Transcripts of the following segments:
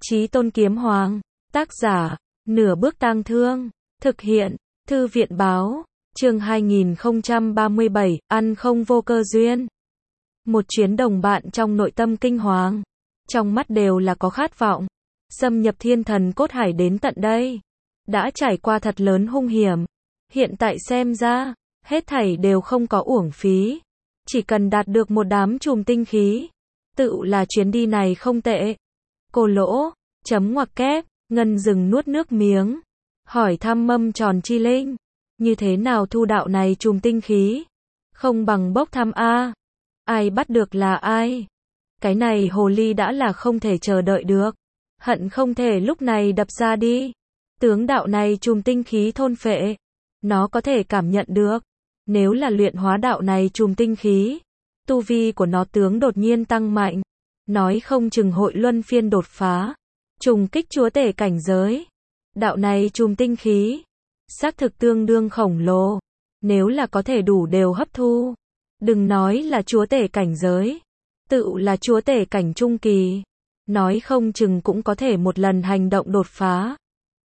Chí Tôn Kiếm Hoàng, tác giả, Nửa Bước Tang Thương, thực hiện, Thư viện báo, chương 2037, ăn không vô cơ duyên. Một chuyến đồng bạn trong nội tâm kinh hoàng, trong mắt đều là có khát vọng, xâm nhập thiên thần cốt hải đến tận đây. Đã trải qua thật lớn hung hiểm, hiện tại xem ra, hết thảy đều không có uổng phí. Chỉ cần đạt được một đám chùm tinh khí, tự là chuyến đi này không tệ. Cô lỗ, chấm ngoặc kép, Ngân dừng nuốt nước miếng, hỏi thăm Mâm Tròn Chi Linh, như thế nào thu đạo này chùm tinh khí? Không bằng bốc thăm a. Ai bắt được là ai? Cái này hồ ly đã là không thể chờ đợi được, hận không thể lúc này đập ra đi. Tướng đạo này chùm tinh khí thôn phệ, nó có thể cảm nhận được, nếu là luyện hóa đạo này chùm tinh khí, tu vi của nó tướng đột nhiên tăng mạnh, nói không chừng hội luân phiên đột phá, trùng kích chúa tể cảnh giới. Đạo này chùm tinh khí, xác thực tương đương khổng lồ, nếu là có thể đủ đều hấp thu, đừng nói là chúa tể cảnh giới, tự là chúa tể cảnh trung kỳ, nói không chừng cũng có thể một lần hành động đột phá.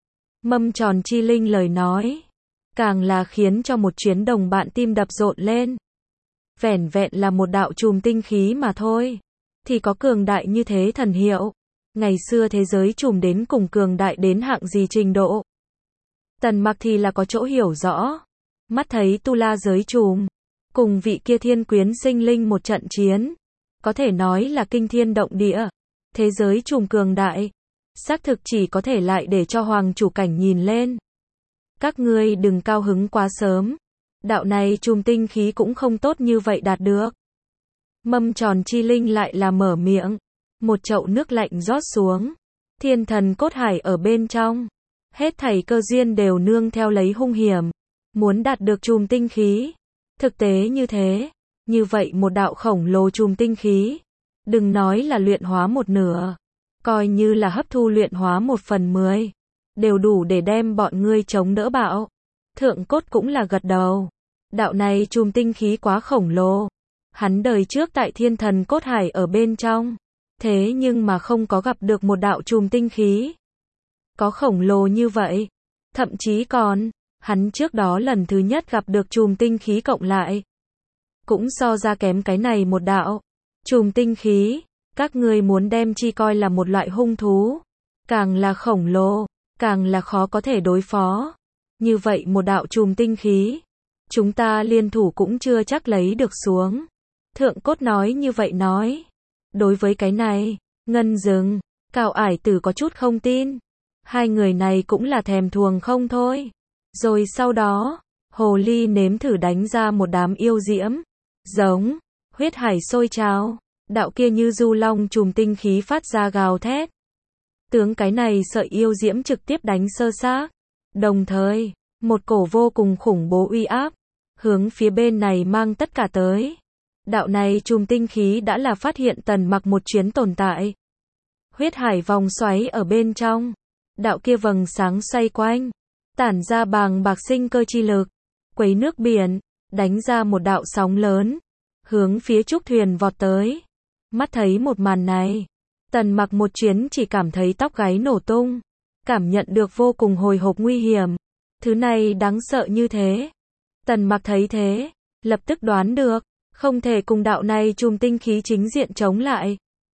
Mâm Tròn Chi Linh lời nói, càng là khiến cho một chuyến đồng bạn tim đập rộn lên. Vẻn vẹn là một đạo chùm tinh khí mà thôi, thì có cường đại như thế thần hiệu. Ngày xưa thế giới chùm đến cùng cường đại đến hạng gì trình độ. Tần Mặc thì là có chỗ hiểu rõ, mắt thấy tu la giới chùm, cùng vị kia thiên quyến sinh linh một trận chiến, có thể nói là kinh thiên động địa. Thế giới chùm cường đại, xác thực chỉ có thể lại để cho hoàng chủ cảnh nhìn lên. Các ngươi đừng cao hứng quá sớm, đạo này chùm tinh khí cũng không tốt như vậy đạt được. Mâm Tròn Chi Linh lại là mở miệng, một chậu nước lạnh rót xuống, thiên thần cốt hải ở bên trong, hết thảy cơ duyên đều nương theo lấy hung hiểm, muốn đạt được chùm tinh khí. Thực tế như thế, như vậy một đạo khổng lồ chùm tinh khí, đừng nói là luyện hóa một nửa, coi như là hấp thu luyện hóa 1/10, đều đủ để đem bọn ngươi chống đỡ bạo. Thượng Cốt cũng là gật đầu, đạo này chùm tinh khí quá khổng lồ, hắn đời trước tại thiên thần cốt hải ở bên trong, thế nhưng mà không có gặp được một đạo chùm tinh khí có khổng lồ như vậy, thậm chí còn, hắn trước đó lần thứ nhất gặp được chùm tinh khí cộng lại, cũng so ra kém cái này một đạo chùm tinh khí. Các ngươi muốn đem chi coi là một loại hung thú, càng là khổng lồ, càng là khó có thể đối phó. Như vậy một đạo chùm tinh khí, chúng ta liên thủ cũng chưa chắc lấy được xuống. Thượng Cốt nói như vậy nói. Đối với cái này, Ngân dừng, Cao Ải Tử có chút không tin. Hai người này cũng là thèm thuồng không thôi. Rồi sau đó, hồ ly nếm thử đánh ra một đám yêu diễm, giống, huyết hải sôi trào. Đạo kia như du long chùm tinh khí phát ra gào thét. Tướng cái này sợi yêu diễm trực tiếp đánh sơ xác. Đồng thời, một cổ vô cùng khủng bố uy áp, hướng phía bên này mang tất cả tới. Đạo này chùm tinh khí đã là phát hiện Tần Mặc một chuyến tồn tại. Huyết hải vòng xoáy ở bên trong. Đạo kia vầng sáng xoay quanh, tản ra bàng bạc sinh cơ chi lực, quấy nước biển, đánh ra một đạo sóng lớn, hướng phía trúc thuyền vọt tới. Mắt thấy một màn này, Tần Mặc một chuyến chỉ cảm thấy tóc gáy nổ tung, cảm nhận được vô cùng hồi hộp nguy hiểm. Thứ này đáng sợ như thế. Tần Mặc thấy thế, lập tức đoán được, không thể cùng đạo này chùm tinh khí chính diện chống lại.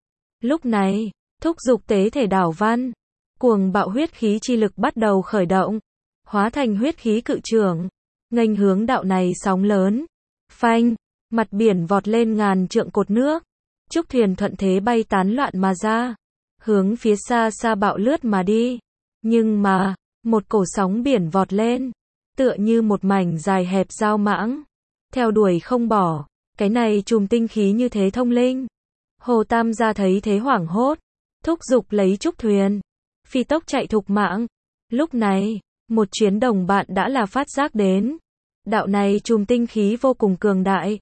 Lúc này, thúc giục tế thể đảo văn, cuồng bạo huyết khí chi lực bắt đầu khởi động, hóa thành huyết khí cự trưởng, nghênh hướng đạo này sóng lớn. Phanh, mặt biển vọt lên ngàn trượng cột nước. Trúc thuyền thuận thế bay tán loạn mà ra, hướng phía xa xa bạo lướt mà đi. Nhưng mà, một cổ sóng biển vọt lên, tựa như một mảnh dài hẹp dao mãng, theo đuổi không bỏ. Cái này chùm tinh khí như thế thông linh. Hồ Tam gia thấy thế hoảng hốt, thúc giục lấy trúc thuyền, phi tốc chạy thục mạng. Lúc này, một chuyến đồng bạn đã là phát giác đến, đạo này chùm tinh khí vô cùng cường đại,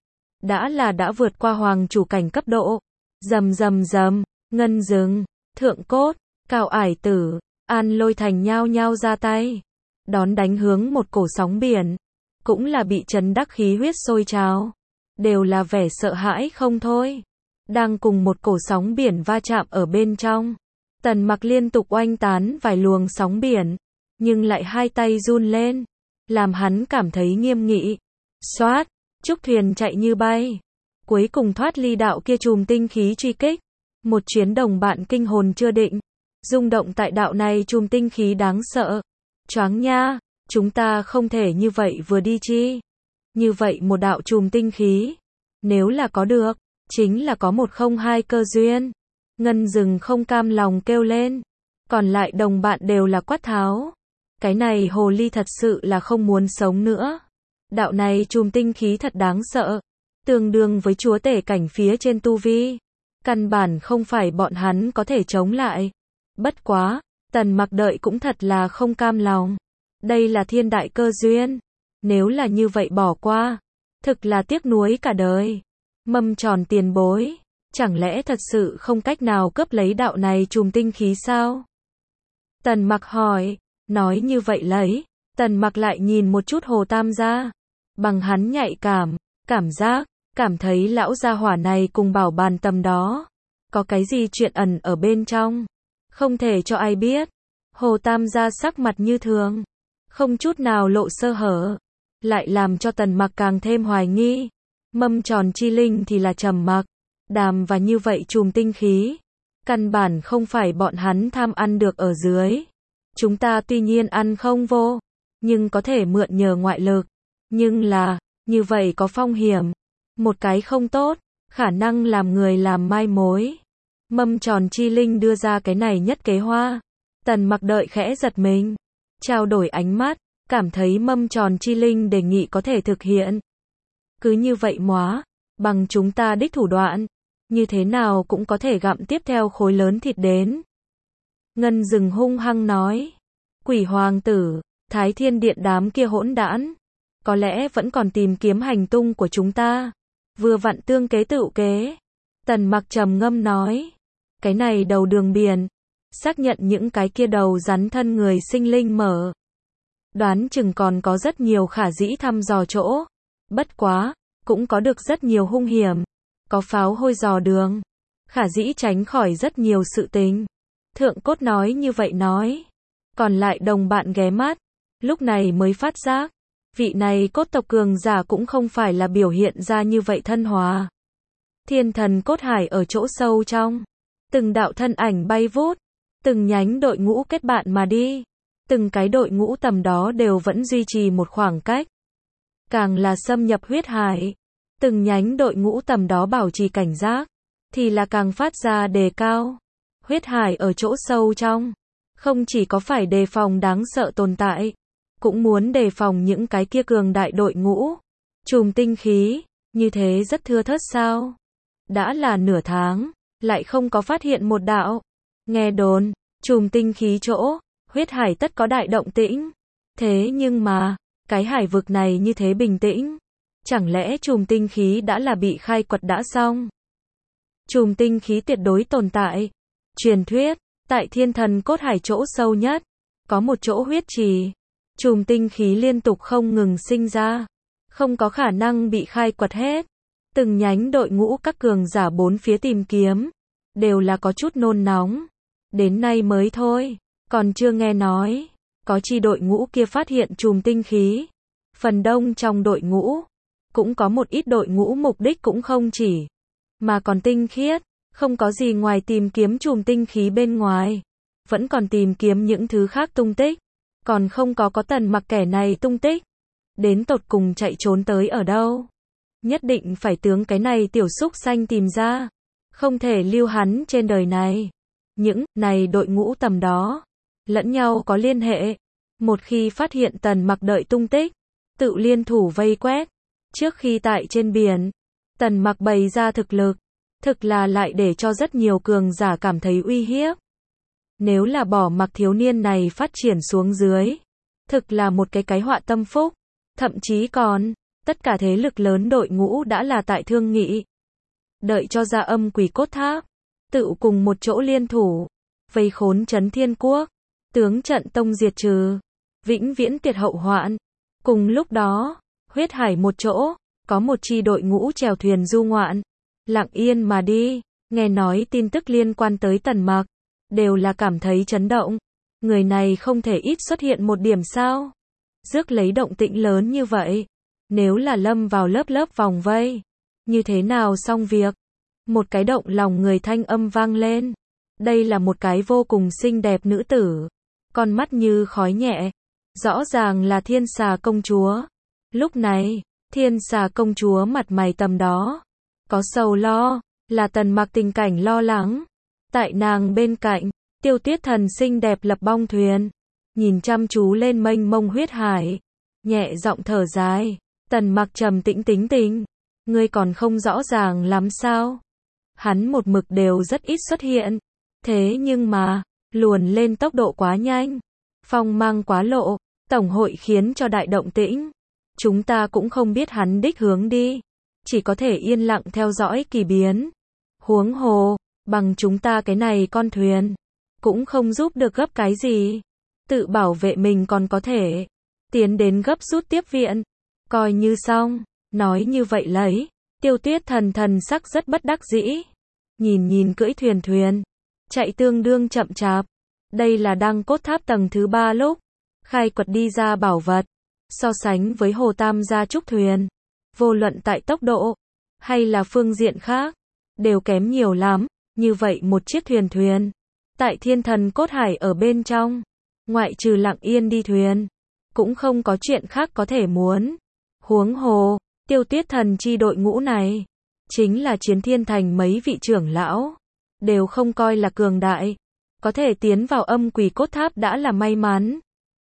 đã vượt qua hoàng chủ cảnh cấp độ. Rầm rầm rầm, Ngân dừng, Thượng Cốt, Cao Ải Tử, An Lôi Thành nhao nhao ra tay, đón đánh hướng một cổ sóng biển, cũng là bị chấn đắc khí huyết sôi trào, đều là vẻ sợ hãi không thôi. Đang cùng một cổ sóng biển va chạm ở bên trong, Tần Mặc liên tục oanh tán vài luồng sóng biển, nhưng lại hai tay run lên, làm hắn cảm thấy nghiêm nghị. Xoát, trúc thuyền chạy như bay, cuối cùng thoát ly đạo kia chùm tinh khí truy kích. Một chuyến đồng bạn kinh hồn chưa định, rung động tại đạo này chùm tinh khí đáng sợ. Choáng nha, chúng ta không thể như vậy vừa đi chi. Như vậy một đạo chùm tinh khí, nếu là có được, chính là có 102 cơ duyên. Ngân Dừng không cam lòng kêu lên, còn lại đồng bạn đều là quát tháo. Cái này hồ ly thật sự là không muốn sống nữa. Đạo này chùm tinh khí thật đáng sợ, tương đương với chúa tể cảnh phía trên tu vi. Căn bản không phải bọn hắn có thể chống lại. Bất quá, Tần Mặc đợi cũng thật là không cam lòng. Đây là thiên đại cơ duyên. Nếu là như vậy bỏ qua, thực là tiếc nuối cả đời. Mâm Tròn tiền bối, chẳng lẽ thật sự không cách nào cướp lấy đạo này chùm tinh khí sao? Tần Mặc hỏi, nói như vậy lấy. Tần Mặc lại nhìn một chút Hồ Tam gia. Bằng hắn nhạy cảm giác, cảm thấy lão gia hỏa này cùng Bảo Bàn tầm đó. Có cái gì chuyện ẩn ở bên trong, không thể cho ai biết. Hồ Tam gia sắc mặt như thường, không chút nào lộ sơ hở, lại làm cho Tần Mặc càng thêm hoài nghi. Mâm Tròn chi linh thì là trầm mặc, đàm và như vậy chùm tinh khí, căn bản không phải bọn hắn tham ăn được ở dưới. Chúng ta tuy nhiên ăn không vô, nhưng có thể mượn nhờ ngoại lực. Nhưng là, như vậy có phong hiểm. Một cái không tốt, khả năng làm người làm mai mối. Mâm Tròn chi linh đưa ra cái này nhất kế hoa. Tần Mặc đợi khẽ giật mình, trao đổi ánh mắt, cảm thấy Mâm Tròn chi linh đề nghị có thể thực hiện. Cứ như vậy móa, bằng chúng ta đích thủ đoạn, như thế nào cũng có thể gặm tiếp theo khối lớn thịt đến. Ngân Dừng hung hăng nói, Quỷ hoàng tử, Thái Thiên Điện đám kia hỗn đản, có lẽ vẫn còn tìm kiếm hành tung của chúng ta. Vừa vặn tương kế tựu kế. Tần Mặc trầm ngâm nói, cái này đầu đường biển, xác nhận những cái kia đầu rắn thân người sinh linh mở. Đoán chừng còn có rất nhiều khả dĩ thăm dò chỗ. Bất quá, cũng có được rất nhiều hung hiểm. Có pháo hôi dò đường, khả dĩ tránh khỏi rất nhiều sự tình. Thượng Cốt nói như vậy nói. Còn lại đồng bạn ghé mắt, lúc này mới phát giác, vị này cốt tộc cường giả cũng không phải là biểu hiện ra như vậy thân hòa. Thiên thần cốt hải ở chỗ sâu trong, từng đạo thân ảnh bay vút, từng nhánh đội ngũ kết bạn mà đi, từng cái đội ngũ tầm đó đều vẫn duy trì một khoảng cách. Càng là xâm nhập huyết hải, từng nhánh đội ngũ tầm đó bảo trì cảnh giác, thì là càng phát ra đề cao. Huyết hải ở chỗ sâu trong, không chỉ có phải đề phòng đáng sợ tồn tại, cũng muốn đề phòng những cái kia cường đại đội ngũ. Chùm tinh khí, như thế rất thưa thớt sao? Đã là nửa tháng, lại không có phát hiện một đạo. Nghe đồn, chùm tinh khí chỗ, huyết hải tất có đại động tĩnh. Thế nhưng mà, cái hải vực này như thế bình tĩnh. Chẳng lẽ chùm tinh khí đã là bị khai quật đã xong? Chùm tinh khí tuyệt đối tồn tại. Truyền thuyết, tại thiên thần cốt hải chỗ sâu nhất, có một chỗ huyết trì. Chùm tinh khí liên tục không ngừng sinh ra, không có khả năng bị khai quật hết. Từng nhánh đội ngũ các cường giả bốn phía tìm kiếm, đều là có chút nôn nóng. Đến nay mới thôi, còn chưa nghe nói, có chi đội ngũ kia phát hiện chùm tinh khí. Phần đông trong đội ngũ, cũng có một ít đội ngũ mục đích cũng không chỉ, mà còn tinh khiết, không có gì ngoài tìm kiếm chùm tinh khí bên ngoài. Vẫn còn tìm kiếm những thứ khác tung tích, còn không có Tần Mặc kẻ này tung tích. Đến tột cùng chạy trốn tới ở đâu? Nhất định phải tướng cái này tiểu súc sanh tìm ra, không thể lưu hắn trên đời này. Những này đội ngũ tầm đó, lẫn nhau có liên hệ. Một khi phát hiện Tần Mặc đợi tung tích, tự liên thủ vây quét. Trước khi tại trên biển, Tần Mặc bày ra thực lực, thực là lại để cho rất nhiều cường giả cảm thấy uy hiếp. Nếu là bỏ mặc thiếu niên này phát triển xuống dưới, thực là một cái họa tâm phúc. Thậm chí còn, tất cả thế lực lớn đội ngũ đã là tại thương nghị. Đợi cho ra Âm Quỷ Cốt Tháp, tự cùng một chỗ liên thủ, vây khốn Trấn Thiên Quốc, tướng trận tông diệt trừ, vĩnh viễn tuyệt hậu hoạn. Cùng lúc đó, huyết hải một chỗ, có một chi đội ngũ chèo thuyền du ngoạn, lặng yên mà đi. Nghe nói tin tức liên quan tới Tần Mặc, đều là cảm thấy chấn động. Người này không thể ít xuất hiện một điểm sao? Rước lấy động tĩnh lớn như vậy, nếu là lâm vào lớp vòng vây, như thế nào xong việc? Một cái động lòng người thanh âm vang lên. Đây là một cái vô cùng xinh đẹp nữ tử, con mắt như khói nhẹ, rõ ràng là Thiên Xà công chúa. Lúc này, Thiên Xà công chúa mặt mày tầm đó, có sầu lo, là Tần Mặc tình cảnh lo lắng. Tại nàng bên cạnh, Tiêu Tuyết Thần xinh đẹp lập bong thuyền, nhìn chăm chú lên mênh mông huyết hải, nhẹ giọng thở dài. Tần Mặc trầm tĩnh tính tình, ngươi còn không rõ ràng lắm sao? Hắn một mực đều rất ít xuất hiện, thế nhưng mà, luồn lên tốc độ quá nhanh, phong mang quá lộ, tổng hội khiến cho đại động tĩnh. Chúng ta cũng không biết hắn đích hướng đi, chỉ có thể yên lặng theo dõi kỳ biến. Huống hồ, bằng chúng ta cái này con thuyền, cũng không giúp được gấp cái gì. Tự bảo vệ mình còn có thể tiến đến gấp rút tiếp viện, coi như xong. Nói như vậy lấy, Tiêu Tuyết Thần thần sắc rất bất đắc dĩ, nhìn cưỡi thuyền, chạy tương đương chậm chạp. Đây là Đăng Cốt Tháp tầng thứ 3 lúc khai quật đi ra bảo vật, so sánh với Hồ Tam gia trúc thuyền, vô luận tại tốc độ hay là phương diện khác, đều kém nhiều lắm. Như vậy một chiếc thuyền, tại Thiên Thần Cốt Hải ở bên trong, ngoại trừ lặng yên đi thuyền, cũng không có chuyện khác có thể muốn. Huống hồ, Tiêu Tuyết Thần chi đội ngũ này, chính là Chiến Thiên Thành mấy vị trưởng lão, đều không coi là cường đại, có thể tiến vào Âm Quỷ Cốt Tháp đã là may mắn.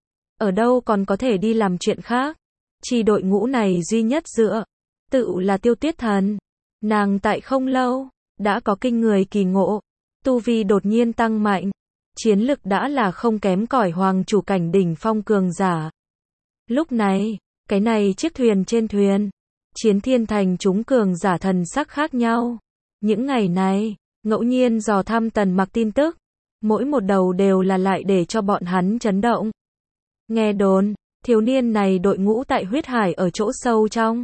Ở đâu còn có thể đi làm chuyện khác. Chi đội ngũ này duy nhất dựa, tự là Tiêu Tuyết Thần. Nàng tại không lâu, đã có kinh người kỳ ngộ, tu vi đột nhiên tăng mạnh, chiến lực đã là không kém cỏi hoàng chủ cảnh đỉnh phong cường giả. Lúc này, cái này chiếc thuyền trên thuyền, Chiến Thiên Thành chúng cường giả thần sắc khác nhau. Những ngày này, ngẫu nhiên dò thăm Tần Mặc tin tức, mỗi một đầu đều là lại để cho bọn hắn chấn động. Nghe đồn, thiếu niên này đội ngũ tại huyết hải ở chỗ sâu trong,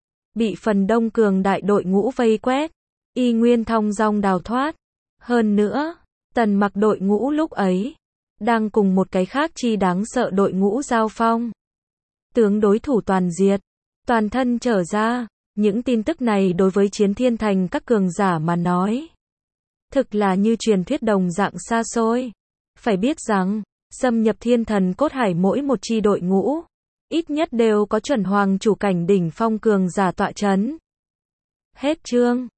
bị phần đông cường đại đội ngũ vây quét, y nguyên thong dong đào thoát. Hơn nữa, Tần Mặc đội ngũ lúc ấy, đang cùng một cái khác chi đáng sợ đội ngũ giao phong. Tướng đối thủ toàn diệt, toàn thân trở ra. Những tin tức này đối với Chiến Thiên Thành các cường giả mà nói, thực là như truyền thuyết đồng dạng xa xôi. Phải biết rằng, xâm nhập Thiên Thần Cốt Hải mỗi một chi đội ngũ, ít nhất đều có chuẩn hoàng chủ cảnh đỉnh phong cường giả tọa chấn. Hết chương.